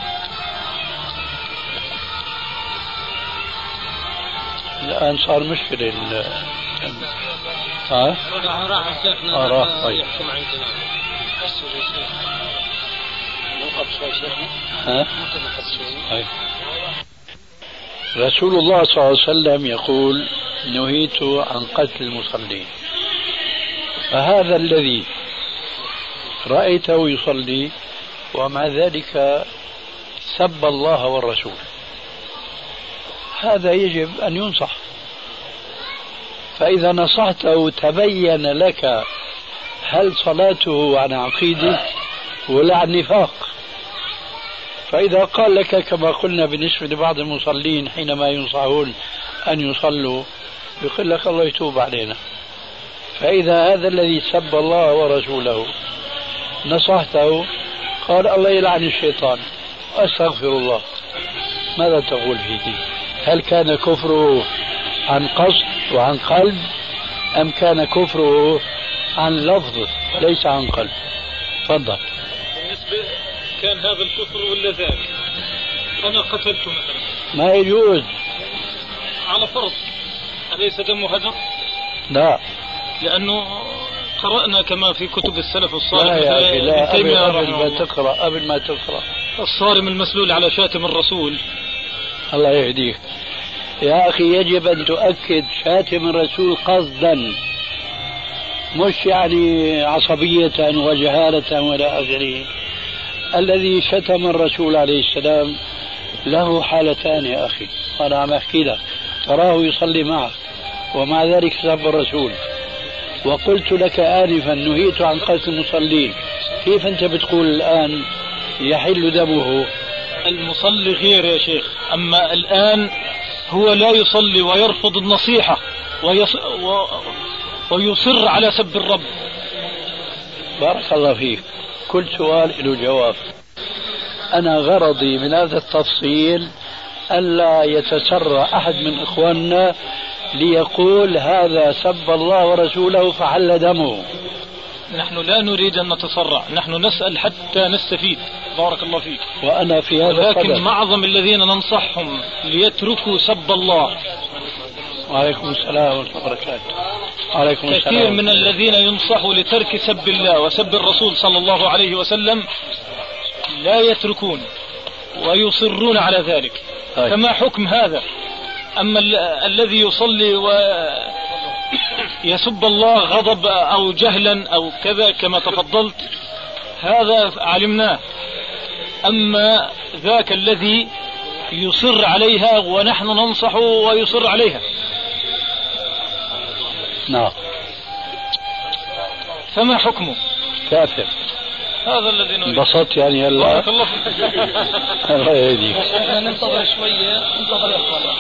الآن صار مشكلة راح. طيب رسول الله صلى الله عليه وسلم يقول: نهيت عن قتل المصلين. فهذا الذي رأيته يصلي ومع ذلك سب الله والرسول، هذا يجب أن ينصح. فإذا نصحته تبين لك هل صلاته عن عقيدة ولا عن نفاق. فإذا قال لك كما قلنا بالنسبة لبعض المصلين حينما ينصحون أن يصلوا، يقول لك: الله يتوب علينا. فإذا هذا الذي سب الله ورسوله نصحته قال: الله يلعن الشيطان، أستغفر الله، ماذا تقول فيه؟ هل كان كفره عن قصد وعن قلب أم كان كفره عن لفظ ليس عن قلب؟ تفضل. بالنسبة كان هذا الكفر ولا ذاك، أنا قتلته مثلا ما يجوز على فرض، أليس دمه هدر؟ لا، لأنه قرأنا كما في كتب السلف الصالح. لا يا أخي لا، قبل ما تقرأ الصارم المسلول على شاتم الرسول. الله يهديك يا أخي، يجب أن تؤكد شاتم الرسول قصدا، مش يعني عصبية وجهالة ولا آخره. الذي شتم الرسول عليه السلام له حالتان يا أخي، أنا عم أحكي لك، تراه يصلي معك ومع ذلك سب الرسول، وقلت لك آنفا نهيت عن قتل المصلين، كيف أنت بتقول الآن يحل دمه؟ المصلي غير يا شيخ، أما الآن هو لا يصلي ويرفض النصيحة ويصر على سب الرب. بارك الله فيك، كل سؤال له جواب. أنا غرضي من هذا التفصيل ألا يتسرع أحد من إخواننا ليقول هذا سب الله ورسوله فحل دمه. نحن لا نريد أن نتسرع، نحن نسأل حتى نستفيد. بارك الله فيك. وأنا في هذا لكن معظم الذين ننصحهم ليتركوا سب الله. وعليكم السلام ورحمة الله وبركاته. عليكم السلام. كثير من الذين ينصحوا لترك سب الله وسب الرسول صلى الله عليه وسلم لا يتركون ويصرون على ذلك. فما حكم هذا؟ أما الذي يصلي ويسب الله غضب أو جهلا أو كذا كما تفضلت، هذا علمناه. أما ذاك الذي يصر عليها ونحن ننصحه ويصر عليها، نعم، فما حكمه؟ كافر. هذا الذي نريد. انبسطت يعني هلا؟ بارك الله فيك. الله يهديك. ننتظر شوية، ننتظر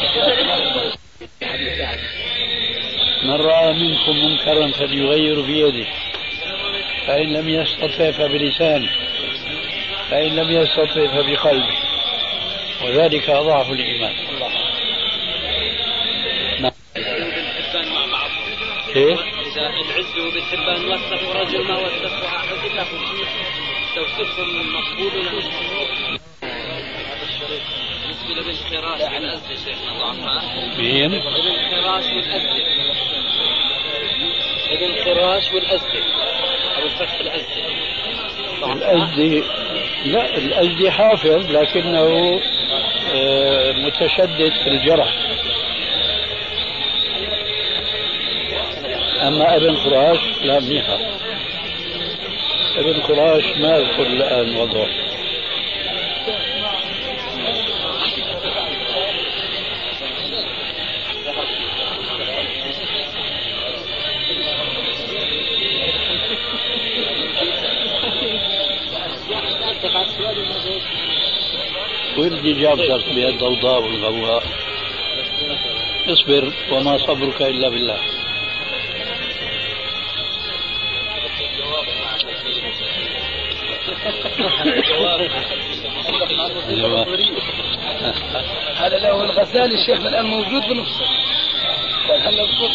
من رأى منكم منكرا فليغير بيده، فإن لم يستطع فبلسانه، فإن لم يستطع فبقلبه، وذلك أضعف الإيمان. نعم. إيه؟ إذا العز بالحبان وثق ورجل ما وثق وحدثه توصفهم مقبول له. هذا الشريط بالنسبة للخراش والأزدة شيخنا ضعفها. مين؟ الخراش والأزدة. الخراش والأزدة أو الفتح الأزدة. الأزدي لا، الأزدي حافظ لكنه متشدد في الجرح. أما ابن خراش لا، منيحة. ابن خراش ما أذكر الآن وضعه. ولدي جابتك بهالضوضاء والغواء. اصبر وما صبرك إلا بالله. هذا لو الغزالي الشيخ الآن موجود بنفسه. هلا بصوت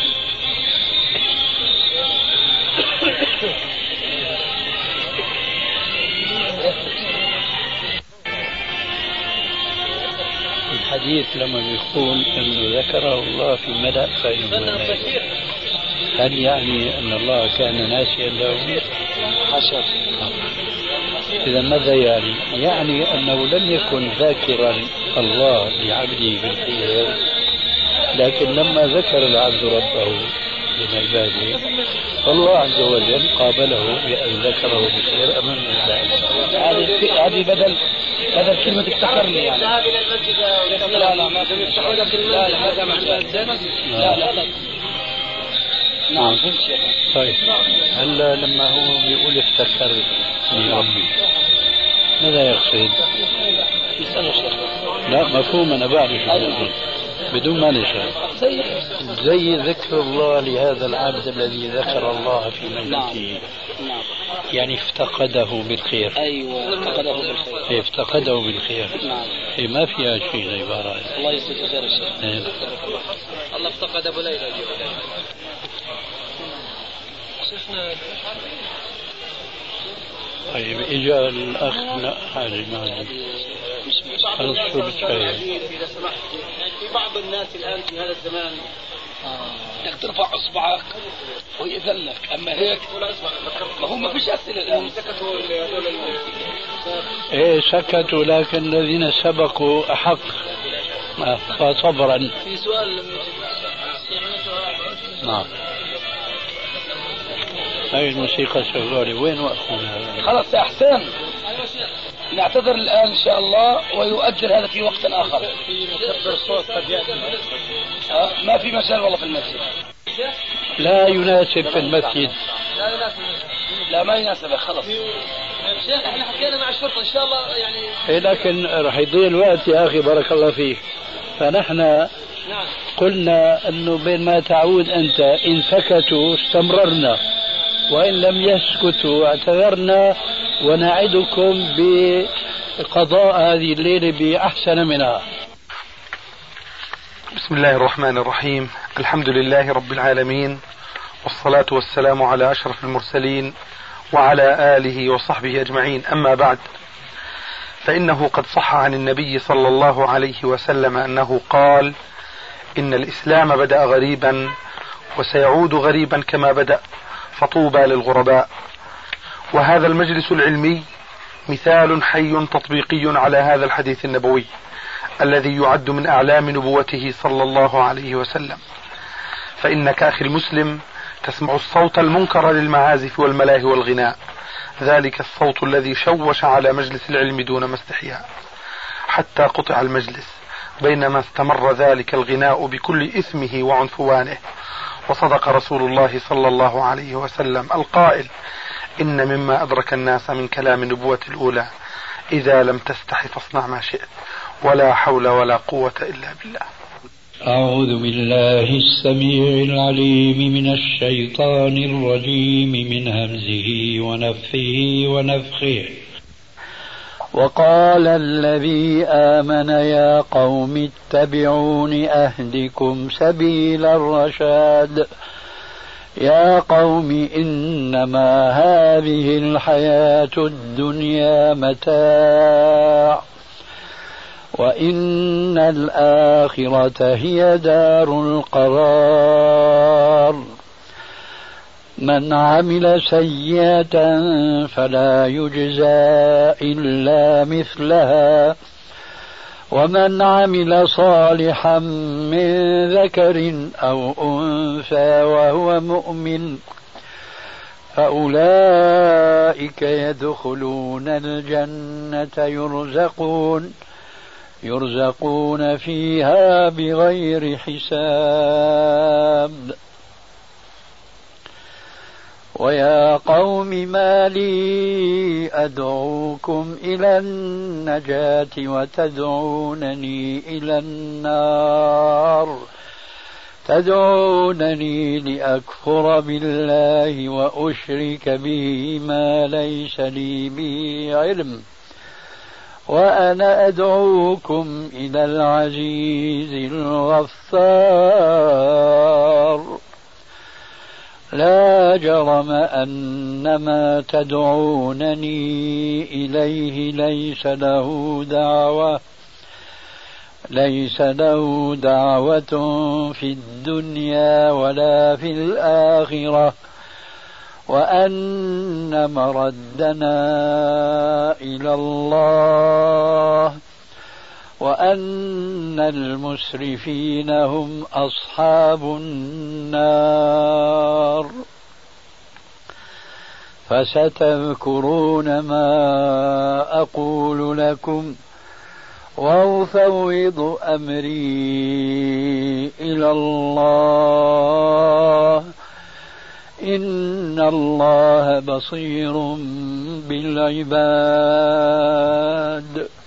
الحديث لما بيقول انه ذكره الله في ملأ فإنه ناسي، هل يعني ان الله كان ناسيا له؟ حاشا. إذا ماذا يعني؟ يعني أنه لم يكن ذاكرا الله لعبده بالخير، لكن لما ذكر العبد ربه من عباده فالله عز وجل قابله بأن ذكره بالخير أمام الناس. هذه بدل كلمة افتخرني يعني. لا ما تفتحوا لك هذا معنى لا. نعم فهمت شيخ. طيب هلا لما هو بيقول افتكرني ربي ماذا يقصد؟ لا مفهوم، أنا بعرف بدون ما نشرح. زي ذكر الله لهذا العبد الذي ذكر الله في مجلسه، يعني افتقده بالخير. أيوة افتقده بالخير. هي ما فيها شيء عبارة. الله يجزيك خير الشيخ. الله افتقد أبو ليلى. طيب اجا الاخ حاجه خلص شو بتخيل في بعض الناس الان في هذا الزمان بدك ترفع اصبعك ويأذن لك، اما هيك ما هو ما فيش اسئله الان. سكتوا ايه سكتوا، لكن الذين سبقوا احق فصبرا. في سؤال نعم. هاي الموسيقى شغالة، وين وقفنا؟ خلاص يا حسين نعتذر الآن إن شاء الله ويؤجل هذا في وقت آخر. في مكبر صوت قد يأتي ما في مجال والله في المسجد. لا يناسب في المسجد. لا ما يناسب خلاص. شيخ احنا حكينا مع الشرطة إن شاء الله يعني. إيه لكن راح يضيع الوقت يا أخي بارك الله فيك. فنحن قلنا أنه بين ما تعود أنت إن سكتوا استمررنا، وإن لم يسكتوا اعتذرنا، ونعدكم بقضاء هذه الليلة بأحسن منها. بسم الله الرحمن الرحيم. الحمد لله رب العالمين، والصلاة والسلام على أشرف المرسلين وعلى آله وصحبه أجمعين. أما بعد، فإنه قد صح عن النبي صلى الله عليه وسلم أنه قال: إن الإسلام بدأ غريبا وسيعود غريبا كما بدأ، فطوبى للغرباء. وهذا المجلس العلمي مثال حي تطبيقي على هذا الحديث النبوي الذي يعد من أعلام نبوته صلى الله عليه وسلم. فإنك أخي المسلم تسمع الصوت المنكر للمعازف والملاهي والغناء، ذلك الصوت الذي شوش على مجلس العلم دون ما استحياء، حتى قطع المجلس بينما استمر ذلك الغناء بكل إثمه وعنفوانه. وصدق رسول الله صلى الله عليه وسلم القائل: إن مما أدرك الناس من كلام النبوة الأولى: إذا لم تستحي فاصنع ما شئت، ولا حول ولا قوة إلا بالله. أعوذ بالله السميع العليم من الشيطان الرجيم، من همزه ونفثه ونفخه. وقال الذي آمن يا قوم اتبعون أهدكم سبيل الرشاد. يا قوم إنما هذه الحياة الدنيا متاع، وإن الآخرة هي دار القرار. من عمل سيئة فلا يجزى إلا مثلها، ومن عمل صالحا من ذكر أو أنثى وهو مؤمن فأولئك يدخلون الجنة يرزقون فيها بغير حساب. ويا قوم ما لي أدعوكم إلى النجاة وتدعونني إلى النار، تدعونني لأكفر بالله وأشرك به ما ليس لي به علم، وأنا أدعوكم إلى العزيز الغفار. لا جرم أن ما تدعونني إليه ليس له دعوة في الدنيا ولا في الآخرة، وأن مردنا إلى الله، وأن المسرفين هم أصحاب النار. فستذكرون ما أقول لكم وأفوض أمري إلى الله، إن الله بصير بالعباد.